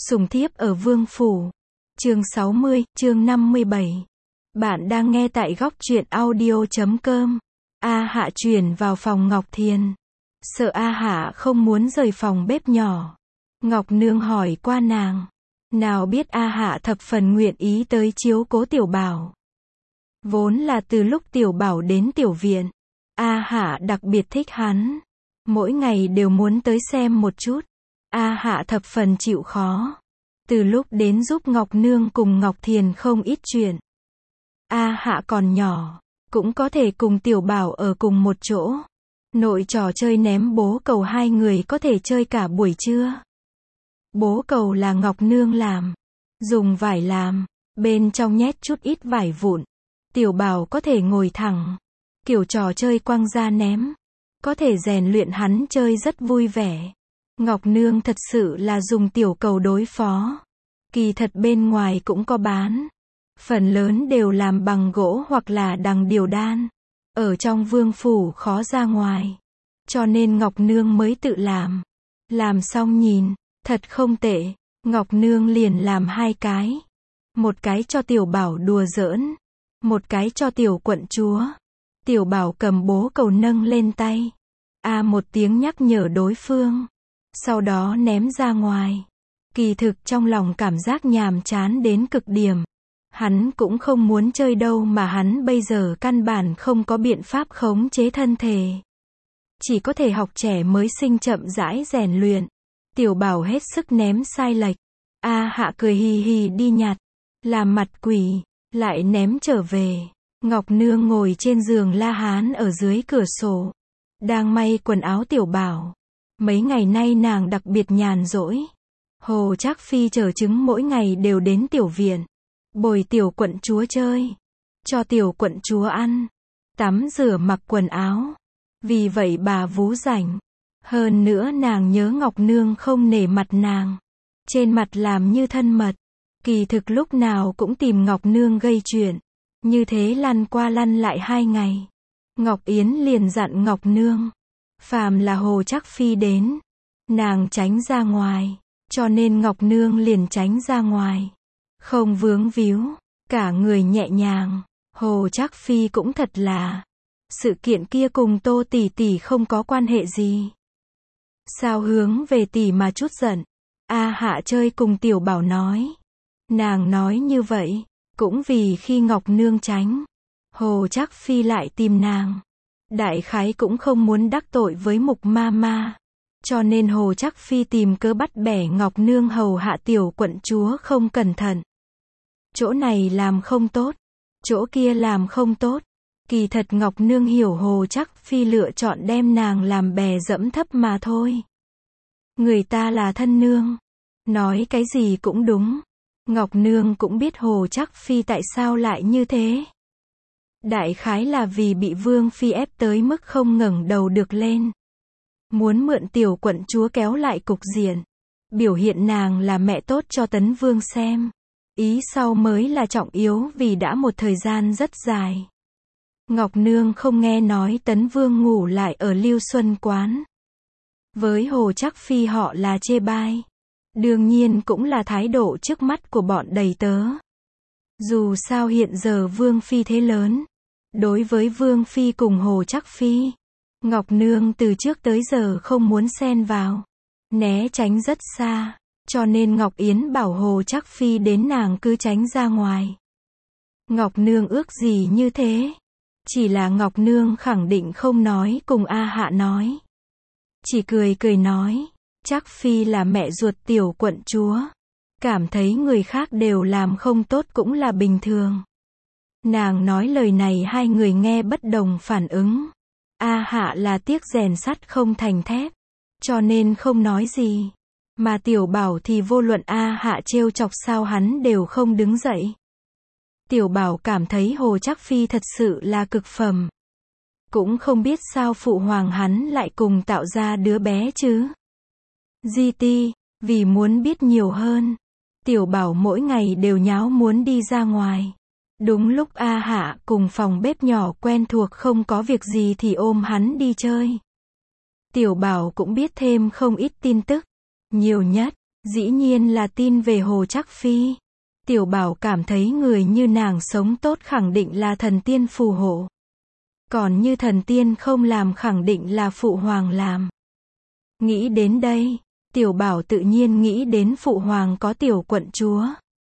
Sùng thiếp ở vương phủ. Chương 60, chương 57. Bạn đang nghe tại góc truyện audio.com. A Hạ chuyển vào phòng Ngọc Thiền. Sợ A Hạ không muốn rời phòng bếp nhỏ. Ngọc Nương hỏi qua nàng. Nào biết A Hạ thập phần nguyện ý tới chiếu cố Tiểu Bảo. Vốn là từ lúc Tiểu Bảo đến tiểu viện, A Hạ đặc biệt thích hắn. Mỗi ngày đều muốn tới xem một chút. A Hạ thập phần chịu khó. Từ lúc đến giúp Ngọc Nương cùng Ngọc Thiền không ít chuyện. A Hạ còn nhỏ, cũng có thể cùng Tiểu Bảo ở cùng một chỗ. Nội trò chơi ném bố cầu hai người có thể chơi cả buổi trưa. Bố cầu là Ngọc Nương làm. Dùng vải làm, bên trong nhét chút ít vải vụn. Tiểu Bảo có thể ngồi thẳng. Kiểu trò chơi quăng ra ném. Có thể rèn luyện hắn chơi rất vui vẻ. Ngọc Nương thật sự là dùng tiểu cầu đối phó. Kỳ thật bên ngoài cũng có bán. Phần lớn đều làm bằng gỗ hoặc là đằng điều đan. Ở trong vương phủ khó ra ngoài. Cho nên Ngọc Nương mới tự làm. Làm xong nhìn, thật không tệ. Ngọc Nương liền làm hai cái. Một cái cho Tiểu Bảo đùa giỡn. Một cái cho Tiểu Quận Chúa. Tiểu Bảo cầm bố cầu nâng lên tay. Một tiếng nhắc nhở đối phương. Sau đó ném ra ngoài. Kỳ thực trong lòng cảm giác nhàm chán đến cực điểm. Hắn cũng không muốn chơi đâu mà hắn bây giờ căn bản không có biện pháp khống chế thân thể. Chỉ có thể học trẻ mới sinh chậm rãi rèn luyện. Tiểu Bảo hết sức ném sai lệch. A Hạ cười hì hì đi nhặt. Làm mặt quỷ. Lại ném trở về. Ngọc Nương ngồi trên giường La Hán ở dưới cửa sổ. Đang may quần áo Tiểu Bảo. Mấy ngày nay nàng đặc biệt nhàn rỗi. Hồ Trác Phi chờ chứng mỗi ngày đều đến tiểu viện. Bồi Tiểu Quận Chúa chơi. Cho Tiểu Quận Chúa ăn. Tắm rửa mặc quần áo. Vì vậy bà vú rảnh. Hơn nữa nàng nhớ Ngọc Nương không nể mặt nàng. Trên mặt làm như thân mật. Kỳ thực lúc nào cũng tìm Ngọc Nương gây chuyện. Như thế lăn qua lăn lại 2 ngày. Ngọc Yến liền dặn Ngọc Nương. Phàm là Hồ Trác Phi đến. Nàng tránh ra ngoài. Cho nên Ngọc Nương liền tránh ra ngoài. Không vướng víu. Cả người nhẹ nhàng. Hồ Trác Phi cũng thật là. Sự kiện kia cùng Tô tỷ tỷ không có quan hệ gì. Sao hướng về tỷ mà chút giận. A Hạ chơi cùng Tiểu Bảo nói. Nàng nói như vậy. Cũng vì khi Ngọc Nương tránh. Hồ Trác Phi lại tìm nàng. Đại khái cũng không muốn đắc tội với Mục Ma Ma. Cho nên Hồ Trác Phi tìm cớ bắt bẻ Ngọc Nương hầu hạ Tiểu Quận Chúa không cẩn thận. Chỗ này làm không tốt. Chỗ kia làm không tốt. Kỳ thật Ngọc Nương hiểu Hồ Trác Phi lựa chọn đem nàng làm bè dẫm thấp mà thôi. Người ta là thân nương. Nói cái gì cũng đúng. Ngọc Nương cũng biết Hồ Trác Phi tại sao lại như thế. Đại khái là vì bị Vương Phi ép tới mức không ngẩng đầu được lên. Muốn mượn Tiểu Quận Chúa kéo lại cục diện. Biểu hiện nàng là mẹ tốt cho Tấn Vương xem. Ý sau mới là trọng yếu vì đã một thời gian rất dài. Ngọc Nương không nghe nói Tấn Vương ngủ lại ở Lưu Xuân Quán. Với Hồ Trác Phi họ là chê bai. Đương nhiên cũng là thái độ trước mắt của bọn đầy tớ. Dù sao hiện giờ Vương Phi thế lớn. Đối với Vương Phi cùng Hồ Trác Phi, Ngọc Nương từ trước tới giờ không muốn xen vào. Né tránh rất xa. Cho nên Ngọc Yến bảo Hồ Trác Phi đến nàng cứ tránh ra ngoài. Ngọc Nương ước gì như thế. Chỉ là Ngọc Nương khẳng định không nói cùng A Hạ nói. Chỉ cười cười nói. Trác Phi là mẹ ruột Tiểu Quận Chúa. Cảm thấy người khác đều làm không tốt cũng là bình thường. Nàng nói lời này hai người nghe bất đồng phản ứng. A Hạ là tiếc rèn sắt không thành thép. Cho nên không nói gì. Mà Tiểu Bảo thì vô luận A Hạ trêu chọc sao hắn đều không đứng dậy. Tiểu Bảo cảm thấy Hồ Trác Phi thật sự là cực phẩm. Cũng không biết sao phụ hoàng hắn lại cùng tạo ra đứa bé chứ. GT, vì muốn biết nhiều hơn. Tiểu Bảo mỗi ngày đều nháo muốn đi ra ngoài. Đúng lúc A Hạ cùng phòng bếp nhỏ quen thuộc không có việc gì thì ôm hắn đi chơi. Tiểu Bảo cũng biết thêm không ít tin tức. Nhiều nhất, Dĩ nhiên là tin về Hồ Trác Phi. Tiểu Bảo cảm thấy người như nàng sống tốt khẳng định là thần tiên phù hộ. Còn như thần tiên không làm khẳng định là phụ hoàng làm. Nghĩ đến đây, Tiểu Bảo tự nhiên nghĩ đến phụ hoàng có tiểu quận chúa.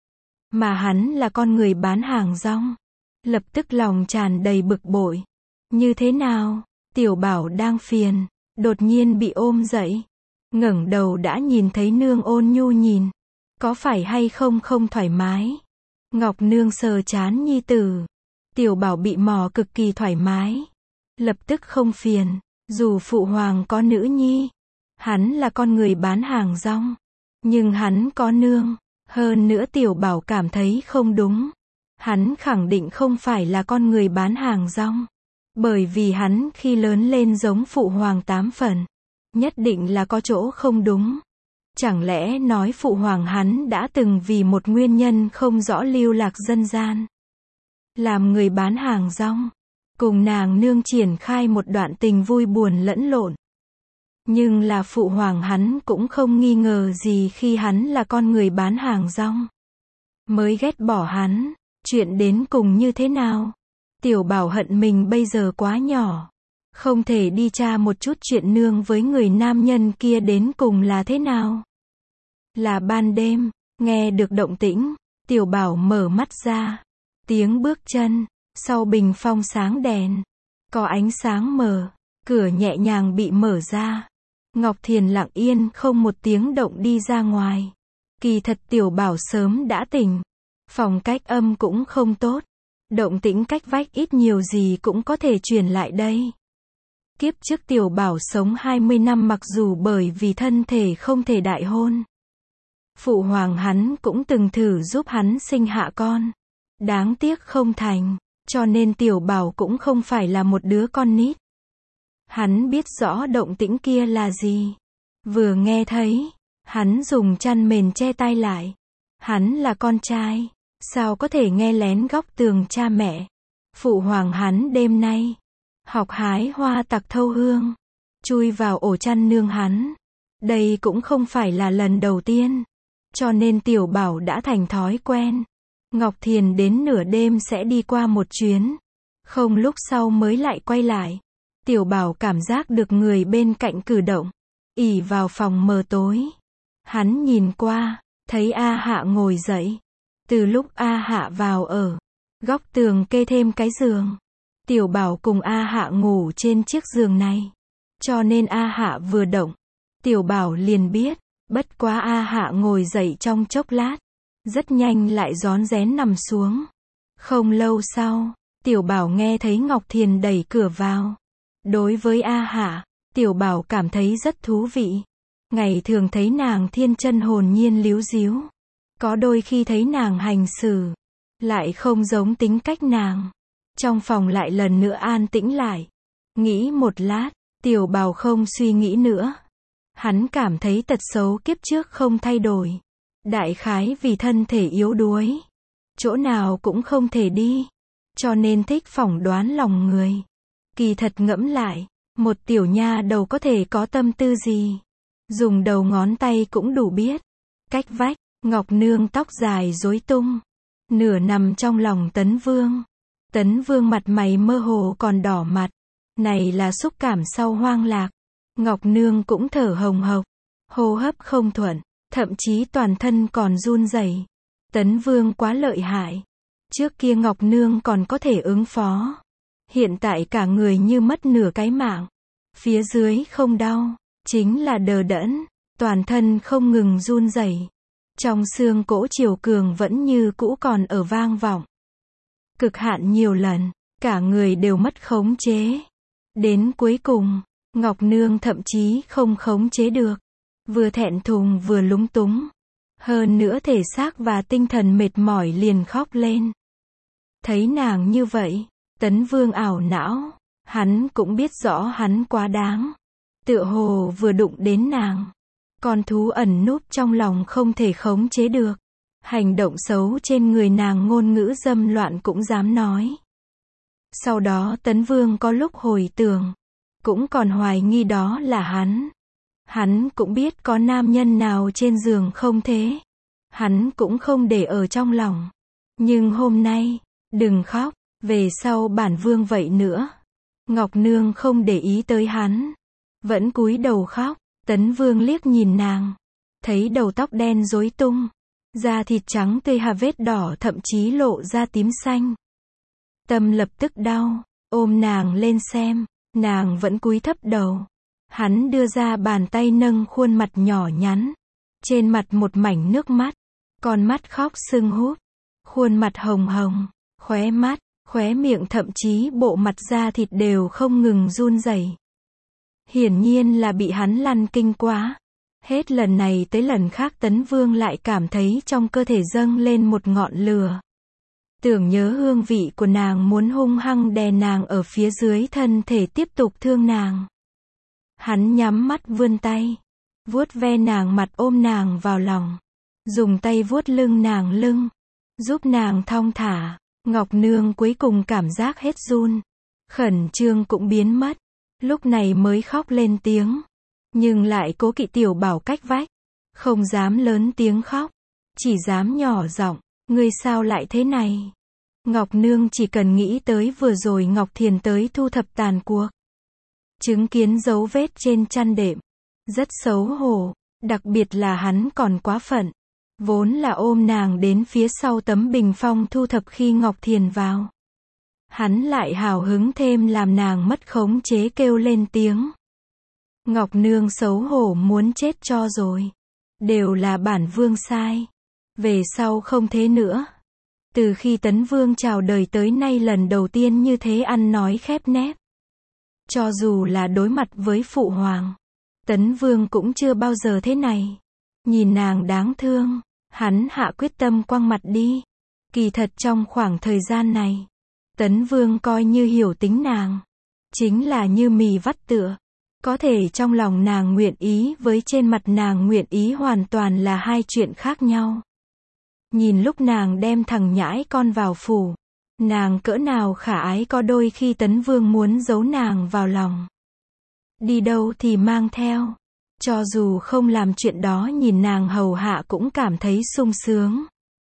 Mà hắn là con người bán hàng rong. Lập tức lòng tràn đầy bực bội. Như thế nào? Tiểu Bảo đang phiền, đột nhiên bị ôm dậy. Ngẩng đầu đã nhìn thấy nương ôn nhu nhìn. Có phải hay không không thoải mái? Ngọc nương sờ trán nhi tử. Tiểu Bảo bị mò cực kỳ thoải mái. Lập tức không phiền. Dù phụ hoàng có nữ nhi. Hắn là con người bán hàng rong. Nhưng hắn có nương. Hơn nữa Tiểu Bảo cảm thấy không đúng. Hắn khẳng định không phải là con người bán hàng rong. Bởi vì hắn khi lớn lên giống phụ hoàng 8 phần. Nhất định là có chỗ không đúng. Chẳng lẽ nói phụ hoàng hắn đã từng vì một nguyên nhân không rõ lưu lạc dân gian. Làm người bán hàng rong. Cùng nàng nương triển khai một đoạn tình vui buồn lẫn lộn. Nhưng là phụ hoàng hắn cũng không nghi ngờ gì khi hắn là con người bán hàng rong. Mới ghét bỏ hắn. Chuyện đến cùng như thế nào? Tiểu Bảo hận mình bây giờ quá nhỏ. Không thể đi tra một chút chuyện nương với người nam nhân kia đến cùng là thế nào. Là ban đêm, nghe được động tĩnh, Tiểu Bảo mở mắt ra. Tiếng bước chân, sau bình phong sáng đèn. Có ánh sáng mờ, cửa nhẹ nhàng bị mở ra. Ngọc Thiền lặng yên không một tiếng động đi ra ngoài. Kỳ thật Tiểu Bảo sớm đã tỉnh. Phòng cách âm cũng không tốt. Động tĩnh cách vách ít nhiều gì cũng có thể truyền lại đây. Kiếp trước Tiểu Bảo sống 20 năm mặc dù bởi vì thân thể không thể đại hôn. Phụ hoàng hắn cũng từng thử giúp hắn sinh hạ con. Đáng tiếc không thành, cho nên Tiểu Bảo cũng không phải là một đứa con nít. Hắn biết rõ động tĩnh kia là gì. Vừa nghe thấy, hắn dùng chăn mền che tai lại. Hắn là con trai, sao có thể nghe lén góc tường cha mẹ. Phụ hoàng hắn đêm nay học hái hoa tặc thâu hương, chui vào ổ chăn nương hắn. Đây cũng không phải là lần đầu tiên, cho nên Tiểu Bảo đã thành thói quen. Ngọc Thiền đến nửa đêm sẽ đi qua một chuyến, không lúc sau mới lại quay lại. Tiểu Bảo cảm giác được người bên cạnh cử động, ỉ vào phòng mờ tối. Hắn nhìn qua, thấy A Hạ ngồi dậy. Từ lúc A Hạ vào ở, góc tường kê thêm cái giường. Tiểu Bảo cùng A Hạ ngủ trên chiếc giường này. Cho nên A Hạ vừa động, Tiểu Bảo liền biết. Bất quá A Hạ ngồi dậy trong chốc lát, rất nhanh lại rón rén nằm xuống. Không lâu sau, Tiểu Bảo nghe thấy Ngọc Thiền đẩy cửa vào. Đối với A Hạ, Tiểu Bảo cảm thấy rất thú vị. Ngày thường thấy nàng thiên chân hồn nhiên líu díu. Có đôi khi thấy nàng hành xử, lại không giống tính cách nàng. Trong phòng lại lần nữa an tĩnh lại. Nghĩ một lát, Tiểu Bảo không suy nghĩ nữa. Hắn cảm thấy tật xấu kiếp trước không thay đổi. Đại khái vì thân thể yếu đuối. Chỗ nào cũng không thể đi. Cho nên thích phỏng đoán lòng người. Kỳ thật ngẫm lại, một tiểu nha đầu có thể có tâm tư gì. Dùng đầu ngón tay cũng đủ biết. Cách vách, Ngọc Nương tóc dài rối tung. Nửa nằm trong lòng Tấn Vương. Tấn Vương mặt mày mơ hồ còn đỏ mặt. Này là xúc cảm sau hoang lạc. Ngọc Nương cũng thở hồng hộc. Hô hấp không thuận. Thậm chí toàn thân còn run rẩy. Tấn Vương quá lợi hại. Trước kia Ngọc Nương còn có thể ứng phó. Hiện tại cả người như mất nửa cái mạng. Phía dưới không đau, chính là đờ đẫn. Toàn thân không ngừng run rẩy. Trong xương cỗ triều cường vẫn như cũ còn ở vang vọng. Cực hạn nhiều lần, cả người đều mất khống chế. Đến cuối cùng, Ngọc Nương thậm chí không khống chế được. Vừa thẹn thùng vừa lúng túng. Hơn nữa thể xác và tinh thần mệt mỏi liền khóc lên. Thấy nàng như vậy, Tấn Vương ảo não. Hắn cũng biết rõ hắn quá đáng. Tựa hồ vừa đụng đến nàng. Con thú ẩn núp trong lòng không thể khống chế được. Hành động xấu trên người nàng ngôn ngữ dâm loạn cũng dám nói. Sau đó Tấn Vương có lúc hồi tưởng. Cũng còn hoài nghi đó là hắn. Hắn cũng biết có nam nhân nào trên giường không thế. Hắn cũng không để ở trong lòng. Nhưng hôm nay, đừng khóc, về sau bản vương vậy nữa. Ngọc Nương không để ý tới hắn. Vẫn cúi đầu khóc. Tấn Vương liếc nhìn nàng. Thấy đầu tóc đen rối tung. Da thịt trắng tươi hà vết đỏ thậm chí lộ ra tím xanh. Tâm lập tức đau. Ôm nàng lên xem. Nàng vẫn cúi thấp đầu. Hắn đưa ra bàn tay nâng khuôn mặt nhỏ nhắn. Trên mặt một mảnh nước mắt. Con mắt khóc sưng húp. Khuôn mặt hồng hồng. Khóe mắt, khóe miệng thậm chí bộ mặt da thịt đều không ngừng run rẩy. Hiển nhiên là bị hắn lăn kinh quá. Hết lần này tới lần khác Tấn Vương lại cảm thấy trong cơ thể dâng lên một ngọn lửa. Tưởng nhớ hương vị của nàng muốn hung hăng đè nàng ở phía dưới thân thể tiếp tục thương nàng. Hắn nhắm mắt vươn tay. Vuốt ve nàng mặt ôm nàng vào lòng. Dùng tay vuốt lưng nàng lưng. Giúp nàng thong thả. Ngọc Nương cuối cùng cảm giác hết run. Khẩn trương cũng biến mất. Lúc này mới khóc lên tiếng. Nhưng lại cố kỵ tiểu bảo cách vách. Không dám lớn tiếng khóc. Chỉ dám nhỏ giọng. Ngươi sao lại thế này? Ngọc Nương chỉ cần nghĩ tới vừa rồi Ngọc Thiền tới thu thập tàn cuộc. Chứng kiến dấu vết trên chăn đệm. Rất xấu hổ. Đặc biệt là hắn còn quá phận. Vốn là ôm nàng đến phía sau tấm bình phong thu thập khi Ngọc Thiền vào. Hắn lại hào hứng thêm làm nàng mất khống chế kêu lên tiếng. Ngọc Nương xấu hổ muốn chết cho rồi. Đều là bản vương sai. Về sau không thế nữa. Từ khi Tấn Vương chào đời tới nay lần đầu tiên như thế ăn nói khép nép. Cho dù là đối mặt với phụ hoàng. Tấn Vương cũng chưa bao giờ thế này. Nhìn nàng đáng thương. Hắn hạ quyết tâm quăng mặt đi. Kỳ thật trong khoảng thời gian này. Tấn Vương coi như hiểu tính nàng. Chính là như mì vắt tựa. Có thể trong lòng nàng nguyện ý với trên mặt nàng nguyện ý hoàn toàn là hai chuyện khác nhau. Nhìn lúc nàng đem thằng nhãi con vào phủ. Nàng cỡ nào khả ái, có đôi khi Tấn Vương muốn giấu nàng vào lòng. Đi đâu thì mang theo. Cho dù không làm chuyện đó nhìn nàng hầu hạ cũng cảm thấy sung sướng.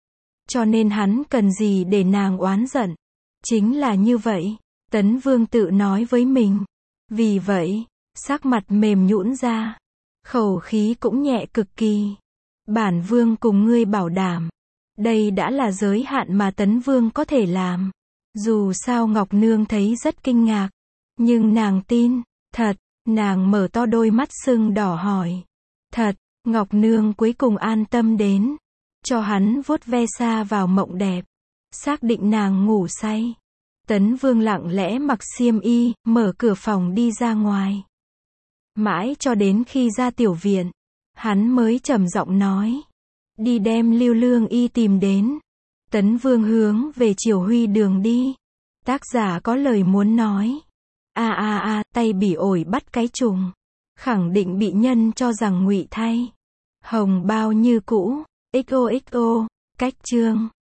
Cho nên hắn cần gì để nàng oán giận. Chính là như vậy. Tấn Vương tự nói với mình. Vì vậy, sắc mặt mềm nhũn ra. Khẩu khí cũng nhẹ cực kỳ. Bản vương cùng ngươi bảo đảm. Đây đã là giới hạn mà Tấn Vương có thể làm. Dù sao Ngọc Nương thấy rất kinh ngạc. Nhưng nàng tin. Thật. Nàng mở to đôi mắt sưng đỏ hỏi. Thật. Ngọc Nương cuối cùng an tâm đến. Cho hắn vuốt ve xa vào mộng đẹp. Xác định nàng ngủ say. Tấn Vương lặng lẽ mặc xiêm y, mở cửa phòng đi ra ngoài. Mãi cho đến khi ra tiểu viện. Hắn mới trầm giọng nói. Đi đem Lưu Lương Y tìm đến. Tấn Vương hướng về Triều Huy đường đi. Tác giả có lời muốn nói. Tay bỉ ổi bắt cái trùng. Khẳng định bị nhân cho rằng ngụy thay. Hồng bao như cũ. XOXO. Cách chương.